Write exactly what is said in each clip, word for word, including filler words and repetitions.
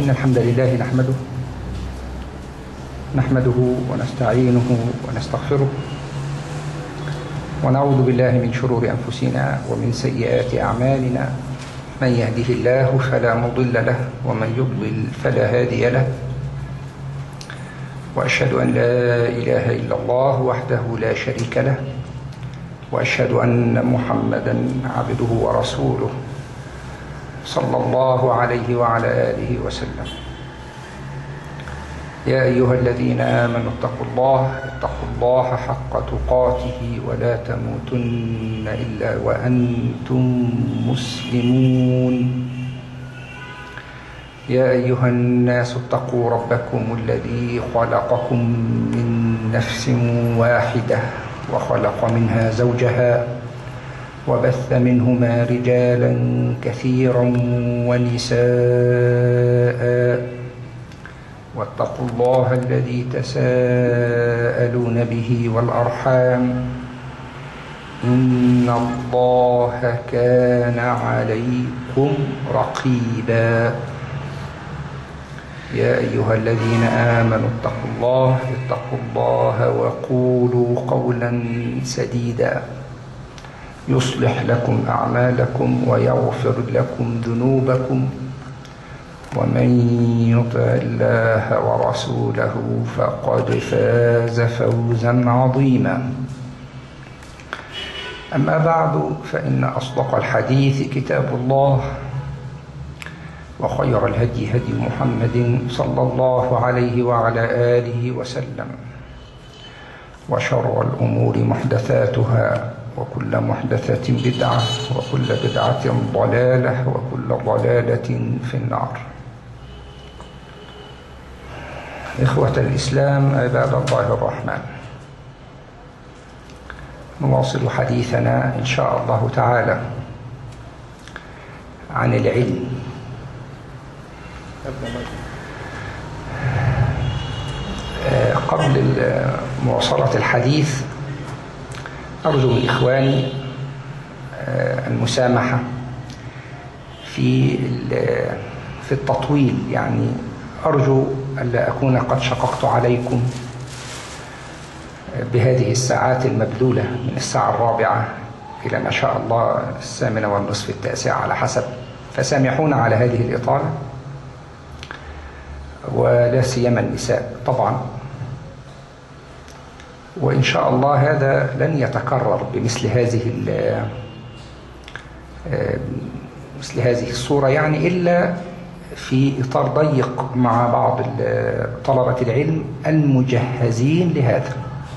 إن الحمد لله نحمده نحمده ونستعينه ونستغفره ونعوذ بالله من شرور أنفسنا ومن سيئات أعمالنا. من يهده الله فلا مضل له ومن يضلل فلا هادي له، وأشهد أن لا إله إلا الله وحده لا شريك له، وأشهد أن محمدا عبده ورسوله صلى الله عليه وعلى آله وسلم. يا أيها الذين آمنوا اتقوا الله اتقوا الله حق تقاته ولا تموتن إلا وأنتم مسلمون. يا أيها الناس اتقوا ربكم الذي خلقكم من نفس واحدة وخلق منها زوجها وبث منهما رجالا كثيرا ونساء، واتقوا الله الذي تساءلون به والأرحام إن الله كان عليكم رقيبا. يا أيها الذين آمنوا اتقوا الله اتقوا الله وقولوا قولا سديدا يصلح لكم أعمالكم ويغفر لكم ذنوبكم، ومن يطع الله ورسوله فقد فاز فوزا عظيما. أما بعد، فإن أصدق الحديث كتاب الله، وخير الهدي هدي محمد صلى الله عليه وعلى آله وسلم، وشر الأمور محدثاتها، وكل محدثة بدعة، وكل بدعة ضلالة، وكل ضلالة في النار. إخوة الإسلام، عباد الله الرحمن، نواصل حديثنا إن شاء الله تعالى عن العلم. قبل مواصلة الحديث أرجو من إخواني المسامحة في في التطويل، يعني أرجو ألا أكون قد شققت عليكم بهذه الساعات المبذولة من الساعة الرابعة إلى ما شاء الله الثامنة والنصف التاسعة على حسب، فسامحونا على هذه الإطالة، ولا سيما النساء طبعا. وإن شاء الله هذا لن يتكرر بمثل هذه مثل هذه الصورة، يعني إلا في إطار ضيق مع بعض طلبة العلم المجهزين لهذا.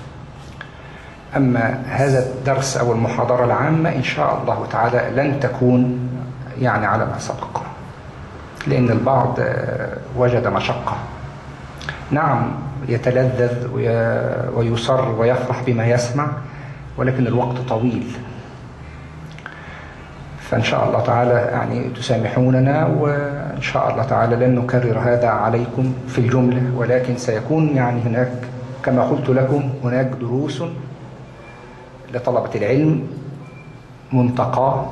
أما هذا الدرس أو المحاضرة العامة إن شاء الله تعالى لن تكون يعني على ما سبق، لأن البعض وجد مشقة. نعم، يتلذذ ويصر ويفرح بما يسمع، ولكن الوقت طويل، فإن شاء الله تعالى يعني تسامحوننا، وإن شاء الله تعالى لن نكرر هذا عليكم في الجملة، ولكن سيكون يعني هناك كما قلت لكم هناك دروس لطلبة العلم منتقاه،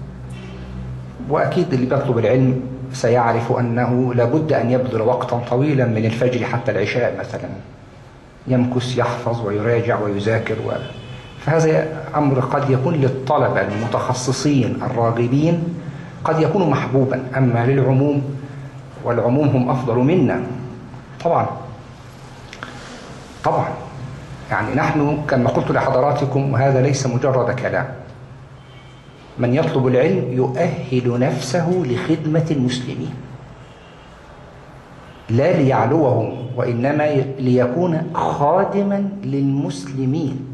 وأكيد اللي بيطلب العلم سيعرف أنه لابد أن يبذل وقتا طويلا من الفجر حتى العشاء مثلا، يمكث يحفظ ويراجع ويذاكر و... فهذا أمر قد يكون للطلبة المتخصصين الراغبين قد يكون محبوبا، أما للعموم والعموم هم أفضل منا طبعا طبعا. يعني نحن كما قلت لحضراتكم، وهذا ليس مجرد كلام، من يطلب العلم يؤهل نفسه لخدمة المسلمين، لا ليعلوهم، وإنما ليكون خادما للمسلمين.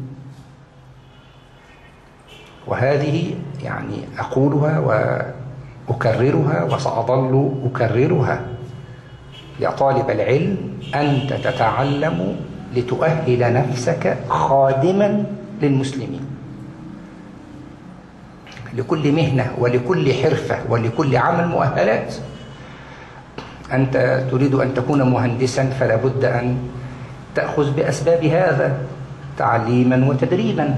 وهذه يعني أقولها وأكررها وسأظل أكررها: يا طالب العلم، أنت تتعلم لتؤهل نفسك خادما للمسلمين. لكل مهنة ولكل حرفة ولكل عمل مؤهلات. أنت تريد أن تكون مهندسا، فلا بد أن تأخذ بأسباب هذا تعليما وتدريبا.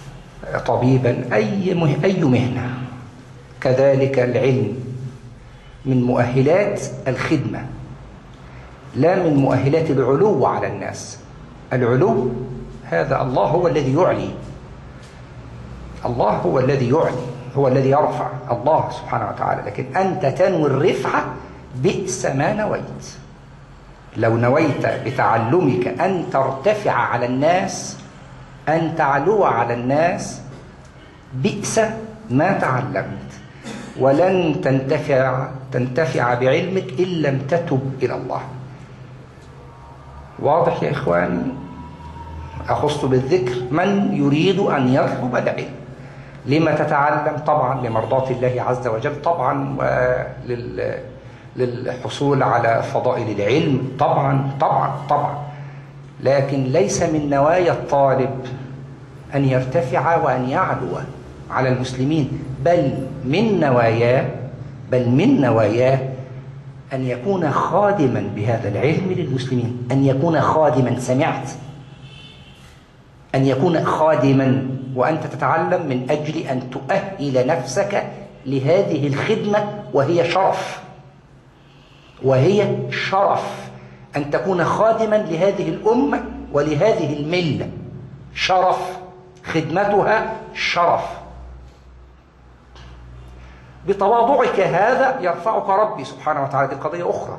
طبيبا، أي أي مهنة. كذلك العلم، من مؤهلات الخدمة، لا من مؤهلات العلو على الناس. العلو هذا الله هو الذي يعلي، الله هو الذي يعلي، هو الذي يرفع، الله سبحانه وتعالى. لكن أنت تنوي الرفعة، بئس ما نويت. لو نويت بتعلمك أن ترتفع على الناس، أن تعلو على الناس، بئس ما تعلمت، ولن تنتفع تنتفع بعلمك إن لم تتب إلى الله. واضح يا إخواني؟ أخص بالذكر من يريد أن يطلب العلم. لما تتعلم؟ طبعا لمرضاة الله عز وجل، طبعا ولل للحصول على فضائل العلم، طبعا طبعا طبعا. لكن ليس من نوايا الطالب أن يرتفع وأن يعلو على المسلمين، بل من نواياه بل من نواياه أن يكون خادما بهذا العلم للمسلمين، أن يكون خادما. سمعت؟ أن يكون خادما، وأنت تتعلم من أجل أن تؤهل نفسك لهذه الخدمة، وهي شرف، وهي شرف أن تكون خادما لهذه الأمة ولهذه الملة. شرف، خدمتها شرف. بتواضعك هذا يرفعك ربي سبحانه وتعالى. دي قضية أخرى.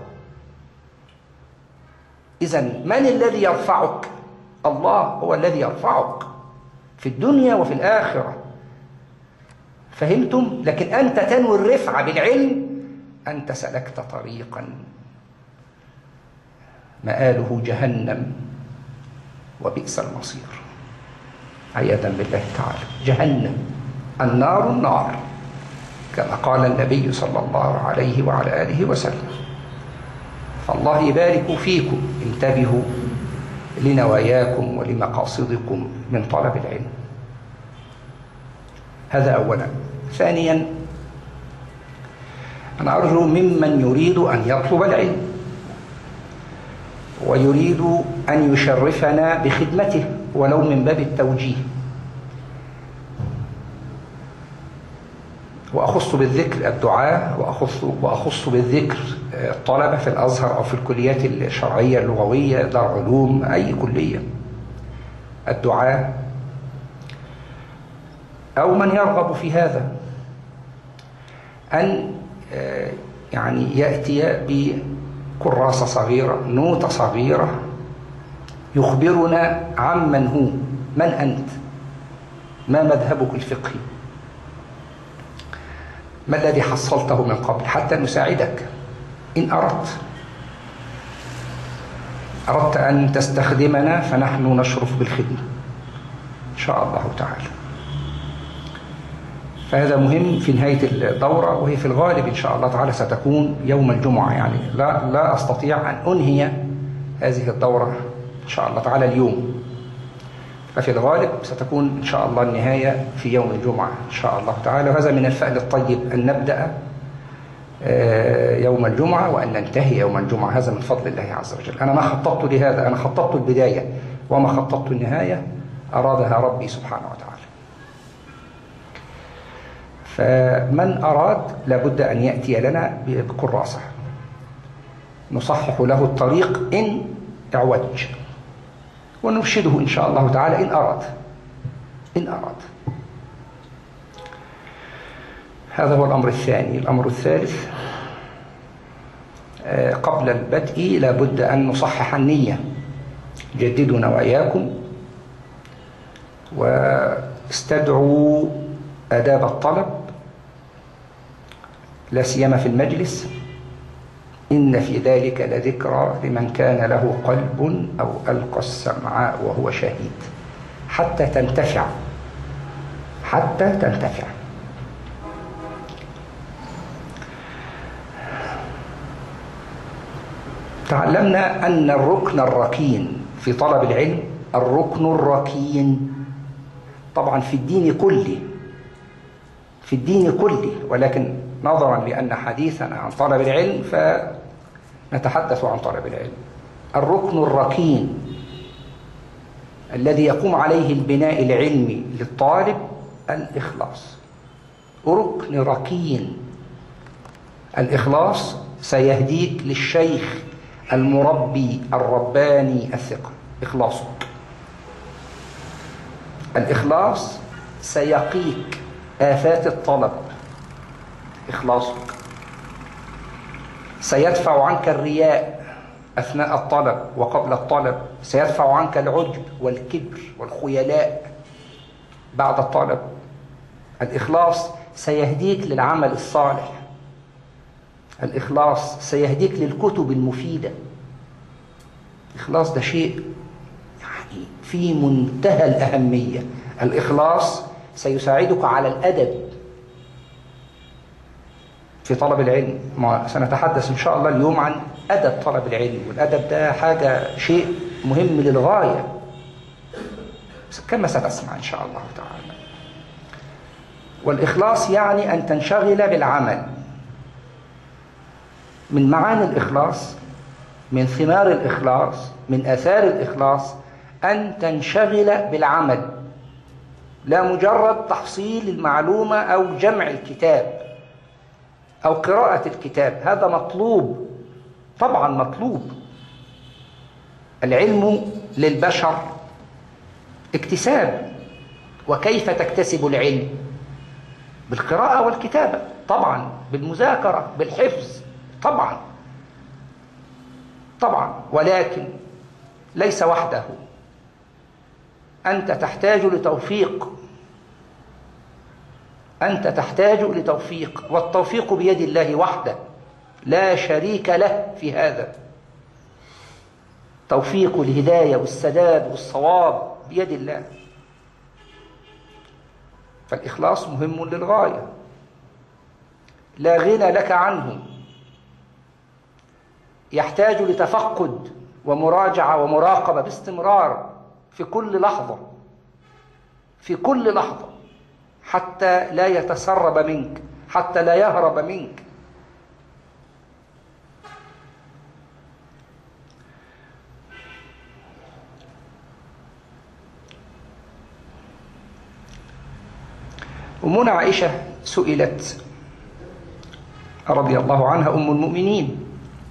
إذن من الذي يرفعك؟ الله هو الذي يرفعك في الدنيا وفي الآخرة. فهمتم؟ لكن أنت تنوي الرفعة بالعلم، أنت سلكت طريقا مآله جهنم وبئس المصير، عياذا بالله تعالى. جهنم، النار النار، كما قال النبي صلى الله عليه وعلى آله وسلم. فالله يبارك فيكم، انتبهوا لنواياكم ولمقاصدكم من طلب العلم. هذا أولا. ثانيا، أنا أرجو ممن يريد أن يطلب العلم ويريد أن يشرفنا بخدمته ولو من باب التوجيه، وأخص بالذكر الدعاء، وأخص, وأخص بالذكر الطلبة في الأزهر أو في الكليات الشرعية اللغوية، دار علوم، أي كلية، الدعاء أو من يرغب في هذا، أن يعني يأتي بكراسة صغيرة، نوتة صغيرة، يخبرنا عمن هو، من أنت، ما مذهبك الفقهي، ما الذي حصلته من قبل، حتى نساعدك إن أردت أردت أن تستخدمنا، فنحن نشرف بالخدمة إن شاء الله تعالى. فهذا مهم في نهاية الدورة، وهي في الغالب إن شاء الله تعالى ستكون يوم الجمعة. يعني لا, لا أستطيع أن أنهي هذه الدورة إن شاء الله تعالى اليوم، ففي الغالب ستكون إن شاء الله النهاية في يوم الجمعة إن شاء الله تعالى. وهذا من الفعل الطيب أن نبدأ يوم الجمعة وأن ننتهي يوم الجمعة، هذا من فضل الله عز وجل. أنا ما خططت لهذا، أنا خططت البداية، وما خططت النهاية أرادها ربي سبحانه وتعالى. فمن أراد لابد أن يأتي لنا بكراسة نصحح له الطريق إن اعوج، ونرشده إن شاء الله تعالى إن أراد إن أراد هذا هو الأمر الثاني. الأمر الثالث، قبل البدء لابد أن نصحح النية. جددوا نواياكم واستدعوا آداب الطلب، لا سيما في المجلس. إن في ذلك لذكرى لمن كان له قلب أو ألقى السمع وهو شهيد، حتى تنتفع حتى تنتفع. تعلمنا أن الركن الركين في طلب العلم، الركن الركين طبعا في الدين كله في الدين كله ولكن نظرا لأن حديثنا عن طلب العلم فنتحدث عن طلب العلم. الركن الركين الذي يقوم عليه البناء العلمي للطالب الإخلاص. ركن ركين الإخلاص سيهديك للشيخ المربي الرباني الثقة، إخلاصك. الإخلاص سيقيك آفات الطلب، إخلاصك. سيدفع عنك الرياء أثناء الطلب وقبل الطلب، سيدفع عنك العجب والكبر والخيلاء بعد الطلب. الإخلاص سيهديك للعمل الصالح، الإخلاص سيهديك للكتب المفيدة. الإخلاص ده شيء يعني في منتهى الأهمية. الإخلاص سيساعدك على الأدب في طلب العلم. ما سنتحدث إن شاء الله اليوم عن أدب طلب العلم، والأدب ده حاجة شيء مهم للغاية كما ستسمع إن شاء الله تعالى. والإخلاص يعني أن تنشغل بالعمل. من معاني الإخلاص، من ثمار الإخلاص، من آثار الإخلاص أن تنشغل بالعمل، لا مجرد تحصيل المعلومة أو جمع الكتاب أو قراءة الكتاب. هذا مطلوب طبعا، مطلوب. العلم للبشر اكتساب. وكيف تكتسب العلم؟ بالقراءة والكتابة طبعا، بالمذاكرة، بالحفظ طبعا طبعا، ولكن ليس وحده. أنت تحتاج لتوفيق، أنت تحتاج لتوفيق، والتوفيق بيد الله وحده، لا شريك له في هذا. توفيق الهداية والسداد والصواب بيد الله. فالإخلاص مهم للغاية، لا غنى لك عنه. يحتاج لتفقد ومراجعة ومراقبة باستمرار في كل لحظة، في كل لحظة، حتى لا يتسرب منك، حتى لا يهرب منك. أمنا عائشة سئلت رضي الله عنها، أم المؤمنين،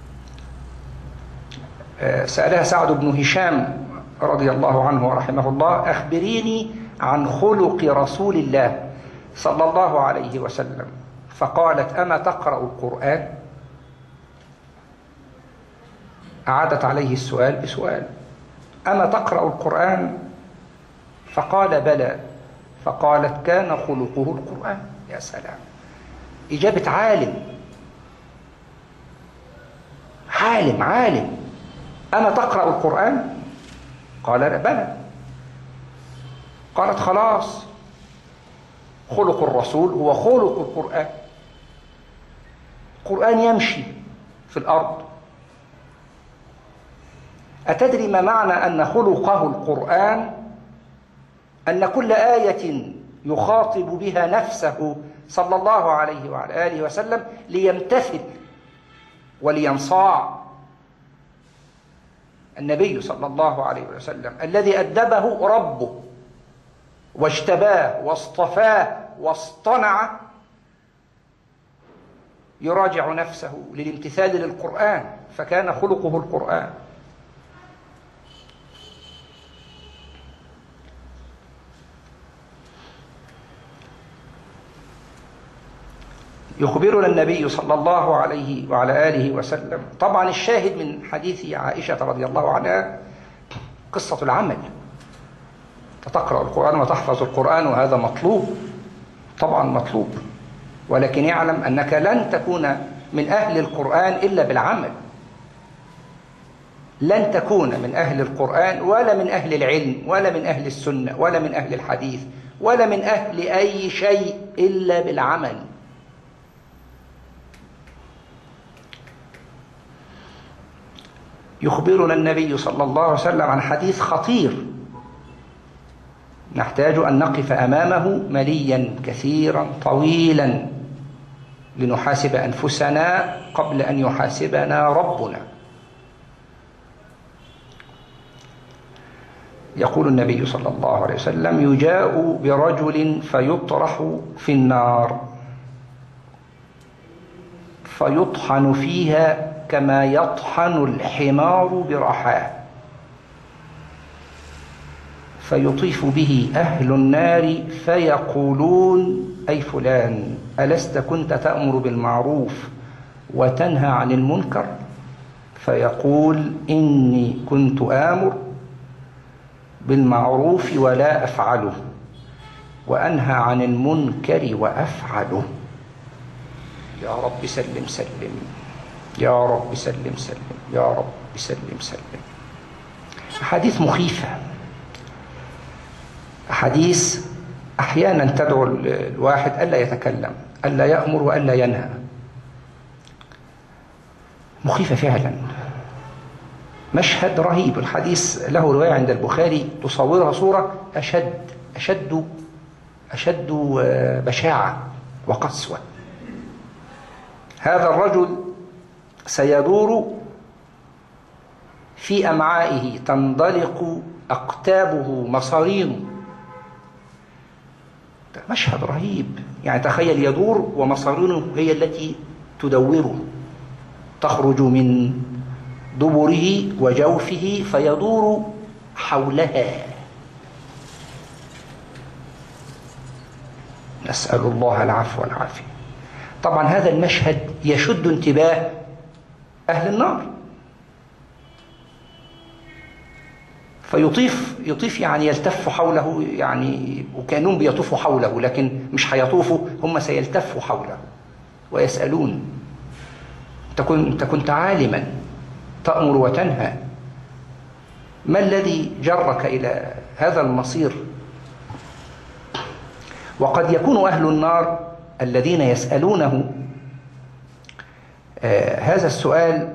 سألها سعد بن هشام رضي الله عنه ورحمه الله: أخبريني عن خلق رسول الله صلى الله عليه وسلم. فقالت: أما تقرأ القرآن؟ أعادت عليه السؤال بسؤال: أما تقرأ القرآن؟ فقال: بلى. فقالت: كان خلقه القرآن. يا سلام، إجابة عالم، عالم عالم. أما تقرأ القرآن؟ قال: بلى. قالت: خلاص، خلق الرسول هو خلق القرآن. القرآن يمشي في الأرض. أتدري ما معنى أن خلقه القرآن؟ أن كل آية يخاطب بها نفسه صلى الله عليه وعلى آله وسلم ليمتثل ولينصاع. النبي صلى الله عليه وسلم الذي أدبه ربه واجتباه واصطفاه واصطنعه يراجع نفسه للامتثال للقرآن، فكان خلقه القرآن. يخبرنا النبي صلى الله عليه وعلى آله وسلم. طبعا الشاهد من حديث عائشة رضي الله عنها قصة العمل. تقرأ القرآن وتحفظ القرآن، وهذا مطلوب طبعا، مطلوب، ولكن اعلم أنك لن تكون من أهل القرآن إلا بالعمل. لن تكون من أهل القرآن ولا من أهل العلم ولا من أهل السنة ولا من أهل الحديث ولا من أهل أي شيء إلا بالعمل. يخبرنا النبي صلى الله عليه وسلم عن حديث خطير نحتاج أن نقف أمامه مليا كثيرا طويلا لنحاسب أنفسنا قبل أن يحاسبنا ربنا. يقول النبي صلى الله عليه وسلم: يجاء برجل فيطرح في النار فيطحن فيها كما يطحن الحمار برحاه، فيطيف به أهل النار فيقولون: أي فلان، ألست كنت تأمر بالمعروف وتنهى عن المنكر؟ فيقول: إني كنت آمر بالمعروف ولا أفعله، وأنهى عن المنكر وأفعله. يا رب سلم سلم، يا رب سلم سلم، يا رب سلم سلم. أحاديث مخيفة، أحاديث أحيانا تدعو الواحد ألا يتكلم، ألا يأمر وألا ينهى. مخيفة فعلا، مشهد رهيب. الحديث له رواية عند البخاري تصورها صورة أشد أشد أشد بشاعة وقسوة. هذا الرجل سيدور في أمعائه، تندلق أقتابه، مصارينه. مشهد رهيب، يعني تخيل يدور ومصارينه هي التي تدوره، تخرج من دبره وجوفه فيدور حولها. نسأل الله العفو والعافية. طبعا هذا المشهد يشد انتباه أهل النار، فيطيف يطيف يعني يلتف حوله، يعني وكأنهم بيطوفوا حوله، لكن مش هيطوفوا، هم سيلتفوا حوله ويسألون: أنت كنت عالما تأمر وتنهى، ما الذي جرك إلى هذا المصير؟ وقد يكون أهل النار الذين يسألونه آه هذا السؤال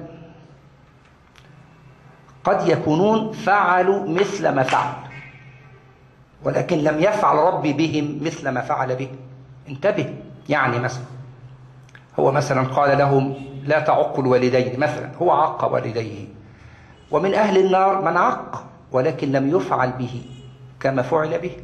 قد يكونون فعلوا مثل ما فعل، ولكن لم يفعل ربي بهم مثل ما فعل به. انتبه، يعني مثلا هو مثلا قال لهم: لا تعقوا الوالدين، مثلا هو عق والديه. ومن أهل النار من عق ولكن لم يفعل به كما فعل به،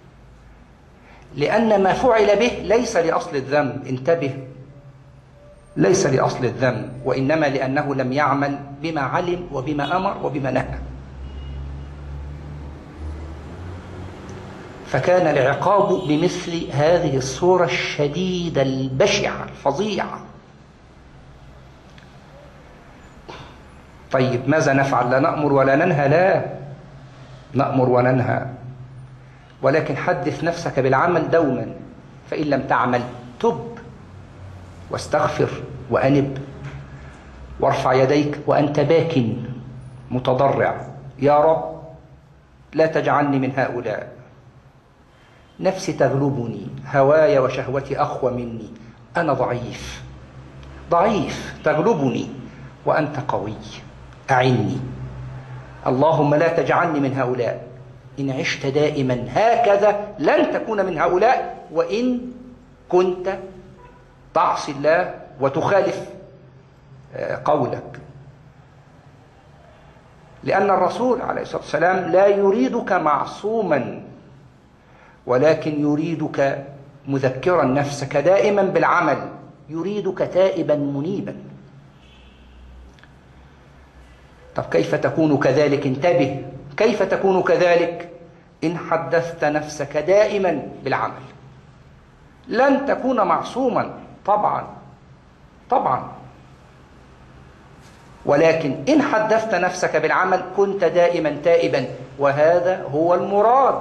لأن ما فعل به ليس لأصل الذنب. انتبه، ليس لأصل الذنب، وإنما لأنه لم يعمل بما علم وبما أمر وبما نهى. فكان العقاب بمثل هذه الصورة الشديدة البشعة الفظيعة. طيب ماذا نفعل؟ لا نأمر ولا ننهى؟ لا، نأمر وننهى، ولكن حدث نفسك بالعمل دوما. فإن لم تعمل تب واستغفر وأنب، وارفع يديك وأنت باك متضرع: يا رب لا تجعلني من هؤلاء، نفسي تغلبني، هواي وشهوتي أقوى مني، أنا ضعيف ضعيف تغلبني وأنت قوي، أعني. اللهم لا تجعلني من هؤلاء، إن عشت دائما هكذا لن تكون من هؤلاء، وإن كنت تعصي الله وتخالف قولك. لأن الرسول عليه الصلاة والسلام لا يريدك معصوما، ولكن يريدك مذكرا نفسك دائما بالعمل، يريدك تائبا منيبا. طب كيف تكون كذلك؟ انتبه، كيف تكون كذلك؟ إن حدثت نفسك دائما بالعمل. لن تكون معصوما طبعا طبعا، ولكن إن حدثت نفسك بالعمل كنت دائما تائبا، وهذا هو المراد.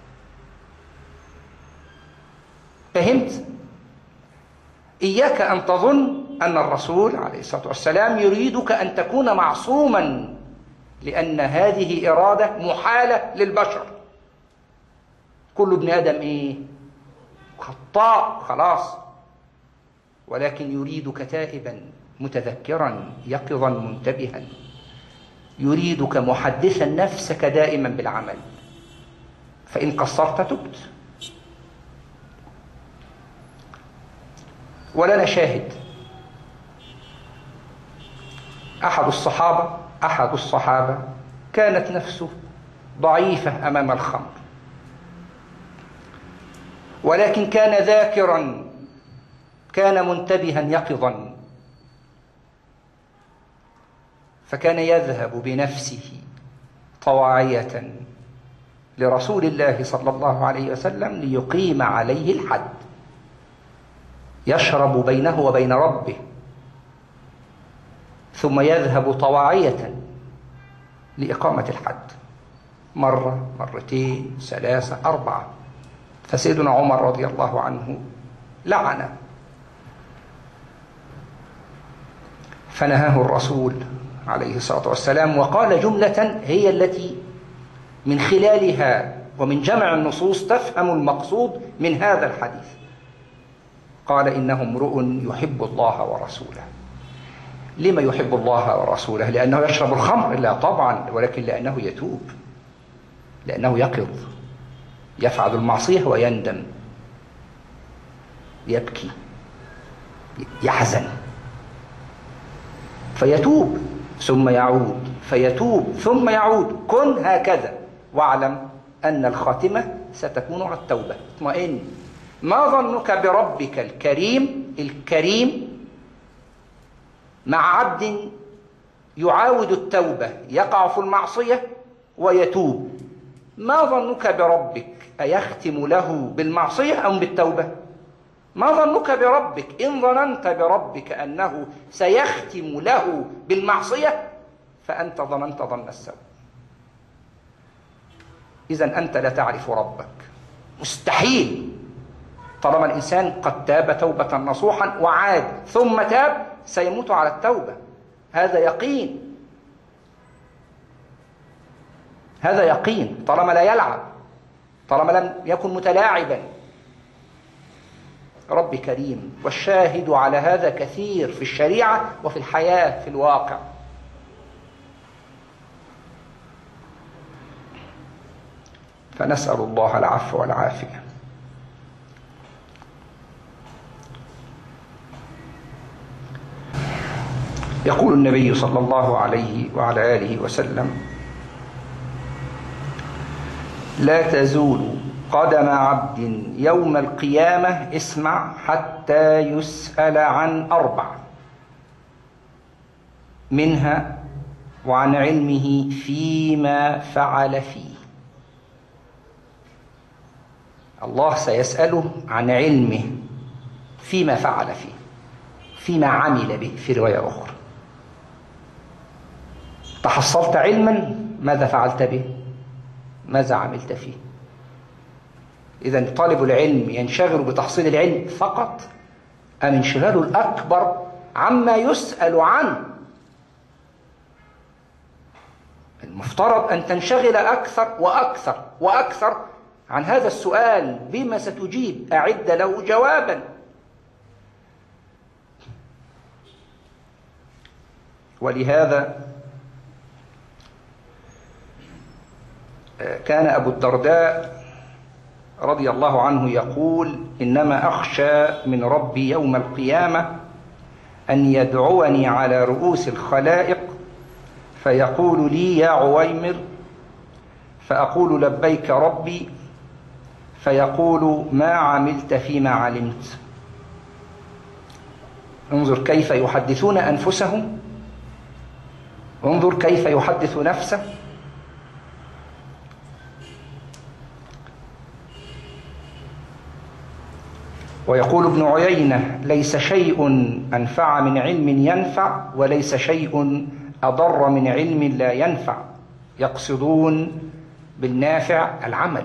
فهمت؟ إياك أن تظن أن الرسول عليه الصلاة والسلام يريدك أن تكون معصوما، لأن هذه إرادة محالة للبشر. كل ابن آدم إيه؟ خطاء خلاص، ولكن يريدك تائبا متذكرا يقظا منتبها، يريدك محدثا نفسك دائما بالعمل. فإن قصرت تبت. ولنا شاهد، أحد الصحابة أحد الصحابة كانت نفسه ضعيفة أمام الخمر، ولكن كان ذاكرا، كان منتبها يقظا، فكان يذهب بنفسه طواعية لرسول الله صلى الله عليه وسلم ليقيم عليه الحد، يشرب بينه وبين ربه، ثم يذهب طواعية لإقامة الحد، مرة مرتين ثلاثة أربعة. فسيدنا عمر رضي الله عنه لعن، فنهاه الرسول عليه الصلاة والسلام وقال جملة هي التي من خلالها ومن جمع النصوص تفهم المقصود من هذا الحديث. قال: إنه امرؤ يحب الله ورسوله. لما يحب الله ورسوله؟ لأنه يشرب الخمر؟ لا طبعا، ولكن لأنه يتوب، لأنه يقظ، يفعل المعصية ويندم، يبكي، يحزن، فيتوب ثم يعود، فيتوب ثم يعود. كن هكذا واعلم أن الخاتمة ستكون على التوبة. اطمئن. ما ظنك بربك الكريم الكريم مع عبد يعاود التوبة، يقع في المعصية ويتوب؟ ما ظنك بربك؟ أيختم له بالمعصية أم بالتوبة؟ ما ظنك بربك؟ إن ظننت بربك أنه سيختم له بالمعصية فأنت ظننت ظن السوء. إذن أنت لا تعرف ربك، مستحيل، طالما الإنسان قد تاب توبة نصوحا وعاد ثم تاب سيموت على التوبة. هذا يقين، هذا يقين، طالما لا يلعب، طالما لم يكن متلاعبا. رب كريم، والشاهد على هذا كثير في الشريعة وفي الحياة في الواقع. فنسأل الله العفو والعافية. يقول النبي صلى الله عليه وعلى آله وسلم: لا تزول قدم عبد يوم القيامة، اسمع، حتى يسأل عن أربع، منها وعن علمه فيما فعل فيه. الله سيسأله عن علمه فيما فعل فيه، فيما عمل به. في رواية أخرى: تحصلت علما، ماذا فعلت به؟ ماذا عملت فيه؟ إذن طالب العلم ينشغل بتحصيل العلم فقط، أم انشغاله الأكبر عما يسأل عنه؟ المفترض أن تنشغل أكثر وأكثر وأكثر عن هذا السؤال: بما ستجيب؟ أعد له جوابا. ولهذا كان أبو الدرداء رضي الله عنه يقول: إنما أخشى من ربي يوم القيامة أن يدعوني على رؤوس الخلائق فيقول لي: يا عويمر، فأقول: لبيك ربي، فيقول: ما عملت فيما علمت. انظر كيف يحدثون أنفسهم، انظر كيف يحدث نفسه. ويقول ابن عيينة: ليس شيء أنفع من علم ينفع، وليس شيء أضر من علم لا ينفع. يقصدون بالنافع العمل.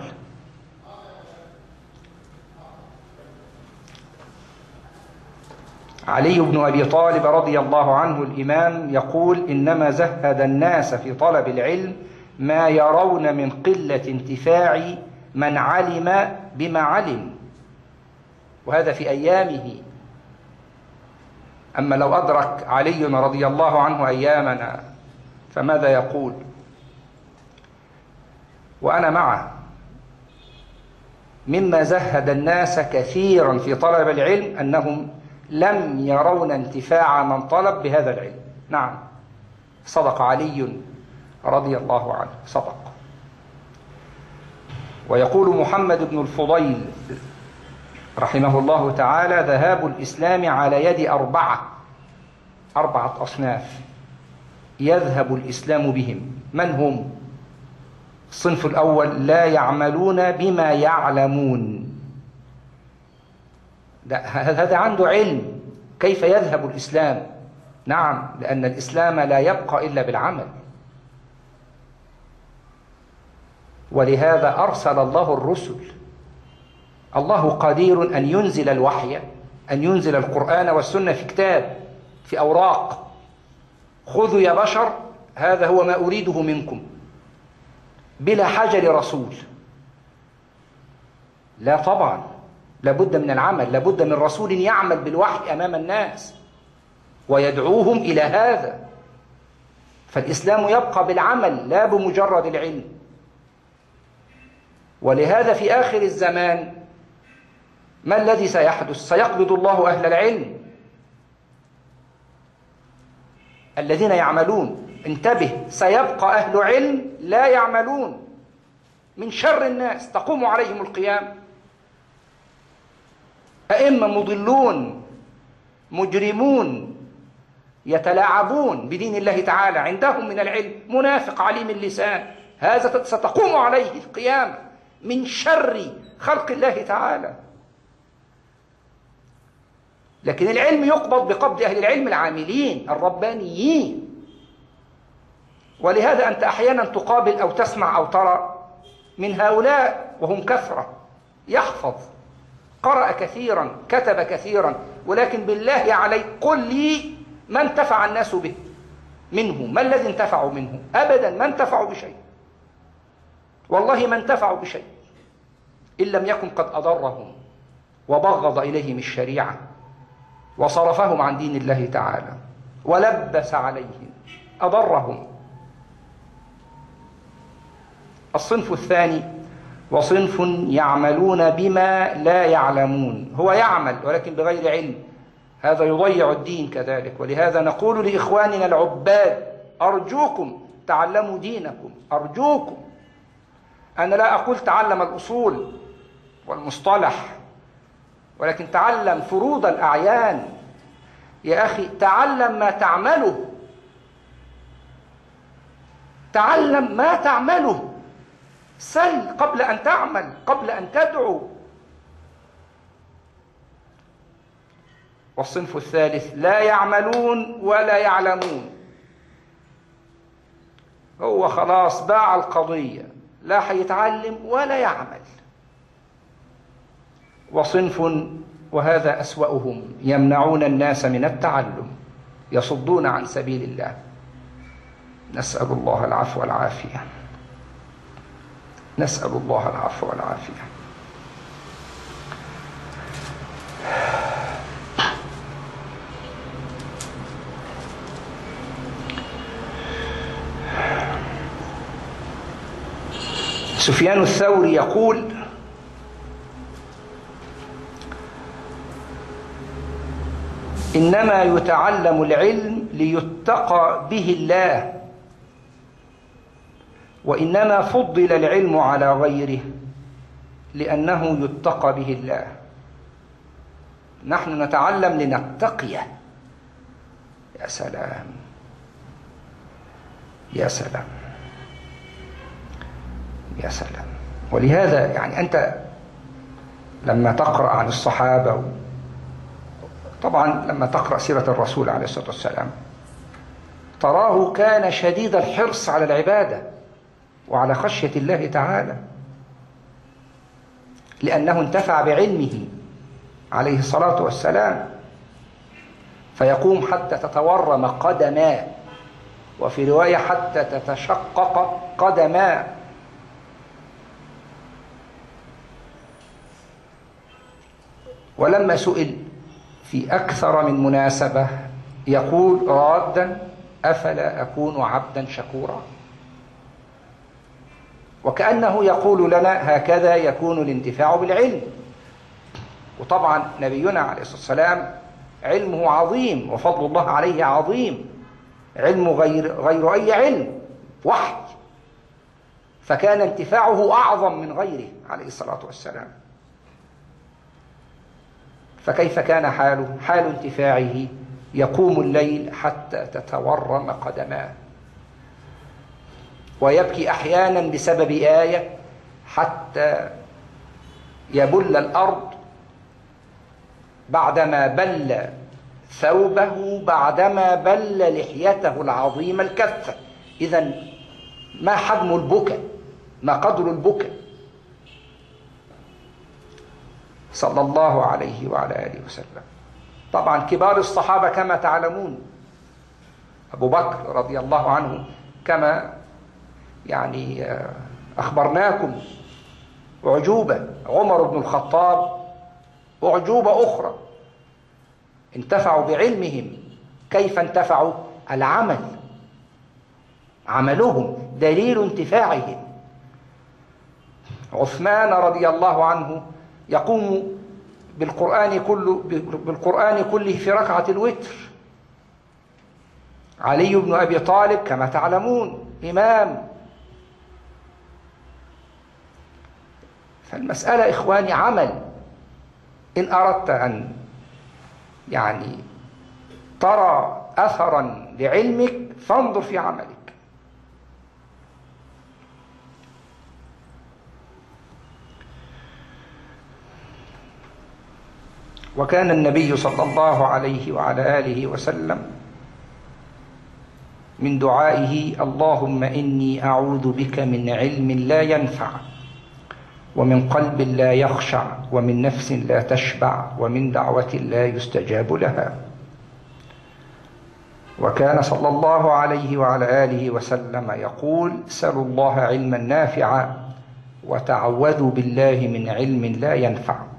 علي بن أبي طالب رضي الله عنه الإمام يقول: إنما زهد الناس في طلب العلم ما يرون من قلة انتفاع من علم بما علم. وهذا في أيامه. أما لو أدرك علي رضي الله عنه أيامنا فماذا يقول؟ وأنا معه. مما زهد الناس كثيرا في طلب العلم أنهم لم يرون انتفاع من طلب بهذا العلم. نعم، صدق علي رضي الله عنه، صدق. ويقول محمد بن الفضيل رحمه الله تعالى: ذهاب الإسلام على يد أربعة، أربعة أصناف: يذهب الإسلام بهم. من هم؟ الصنف الأول لا يعملون بما يعلمون. هذا عنده علم كيف يذهب الإسلام. نعم، لأن الإسلام لا يبقى إلا بالعمل. ولهذا أرسل الله الرسل. الله قدير أن ينزل الوحي، أن ينزل القرآن والسنة في كتاب، في أوراق. خذوا يا بشر، هذا هو ما أريده منكم، بلا حاجة لرسول. لا طبعا، لابد من العمل، لابد من رسول يعمل بالوحي أمام الناس ويدعوهم إلى هذا. فالإسلام يبقى بالعمل لا بمجرد العلم. ولهذا في آخر الزمان ما الذي سيحدث؟ سيقبض الله أهل العلم الذين يعملون. انتبه، سيبقى أهل علم لا يعملون، من شر الناس تقوم عليهم القيام. أئمة مضلون مجرمون يتلاعبون بدين الله تعالى، عندهم من العلم منافق عليم اللسان، هذا ستقوم عليه القيامة من شر خلق الله تعالى. لكن العلم يقبض بقبض أهل العلم العاملين الربانيين. ولهذا أنت أحيانا تقابل أو تسمع أو ترى من هؤلاء وهم كثرة، يحفظ، قرأ كثيرا، كتب كثيرا، ولكن بالله عليك قل لي ما انتفع الناس به منه، ما الذي انتفعوا منه؟ أبدا ما انتفعوا بشيء، والله ما انتفعوا بشيء، إن لم يكن قد أضرهم وبغض إليهم الشريعة وصرفهم عن دين الله تعالى ولبس عليهم، أضرهم. الصنف الثاني وصنف يعملون بما لا يعلمون. هو يعمل ولكن بغير علم، هذا يضيع الدين كذلك. ولهذا نقول لإخواننا العباد أرجوكم تعلموا دينكم، أرجوكم. أنا لا أقول تعلم الأصول والمصطلح، ولكن تعلم فروض الأعيان. يا أخي تعلم ما تعمله، تعلم ما تعمله، سل قبل أن تعمل، قبل أن تدعو. والصنف الثالث لا يعملون ولا يعلمون. هو خلاص باع القضية، لا هيتعلم ولا يعمل. وصنف وهذا أسوأهم يمنعون الناس من التعلم، يصدون عن سبيل الله. نسأل الله العفو والعافية، نسأل الله العفو والعافية. سفيان الثوري يقول: إنما يتعلم العلم ليتقى به الله، وإنما فضل العلم على غيره لأنه يتقى به الله. نحن نتعلم لنتقيه. يا سلام يا سلام يا سلام. ولهذا يعني أنت لما تقرأ عن الصحابة، طبعا لما تقرأ سيرة الرسول عليه الصلاة والسلام، تراه كان شديد الحرص على العبادة وعلى خشية الله تعالى، لأنه انتفع بعلمه عليه الصلاة والسلام. فيقوم حتى تتورم قدماه، وفي رواية حتى تتشقق قدماه. ولما سئل في أكثر من مناسبة يقول رادا: أفلا أكون عبدا شكورا؟ وكأنه يقول لنا هكذا يكون الانتفاع بالعلم. وطبعا نبينا عليه الصلاة والسلام علمه عظيم وفضل الله عليه عظيم، علمه غير, غير أي علم، وحي، فكان انتفاعه أعظم من غيره عليه الصلاة والسلام. فكيف كان حاله؟ حال انتفاعه يقوم الليل حتى تتورم قدماه، ويبكي أحيانا بسبب آية حتى يبل الأرض بعدما بل ثوبه، بعدما بل لحيته العظيمة الكثة. إذن ما حجم البكاء، ما قدر البكاء، صلى الله عليه وعلى آله وسلم. طبعا كبار الصحابة كما تعلمون، أبو بكر رضي الله عنه كما يعني أخبرناكم أعجوبة، عمر بن الخطاب أعجوبة أخرى، انتفعوا بعلمهم. كيف انتفعوا؟ العمل، عملهم دليل انتفاعهم. عثمان رضي الله عنه يقوم بالقرآن كله بالقرآن كله في ركعة الوتر. علي بن أبي طالب كما تعلمون إمام. فالمسألة إخواني عمل. إن أردت أن يعني ترى أثرا لعلمك فانظر في عملك. وكان النبي صلى الله عليه وعلى آله وسلم من دعائه: اللهم إني أعوذ بك من علم لا ينفع، ومن قلب لا يخشع، ومن نفس لا تشبع، ومن دعوة لا يستجاب لها. وكان صلى الله عليه وعلى آله وسلم يقول: سلوا الله علما نافعا وتعوذوا بالله من علم لا ينفع.